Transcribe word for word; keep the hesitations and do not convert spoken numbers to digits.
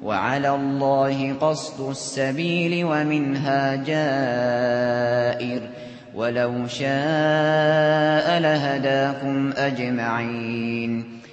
وعلى الله قصد السبيل ومنها جائر ولو شاء لهداكم أجمعين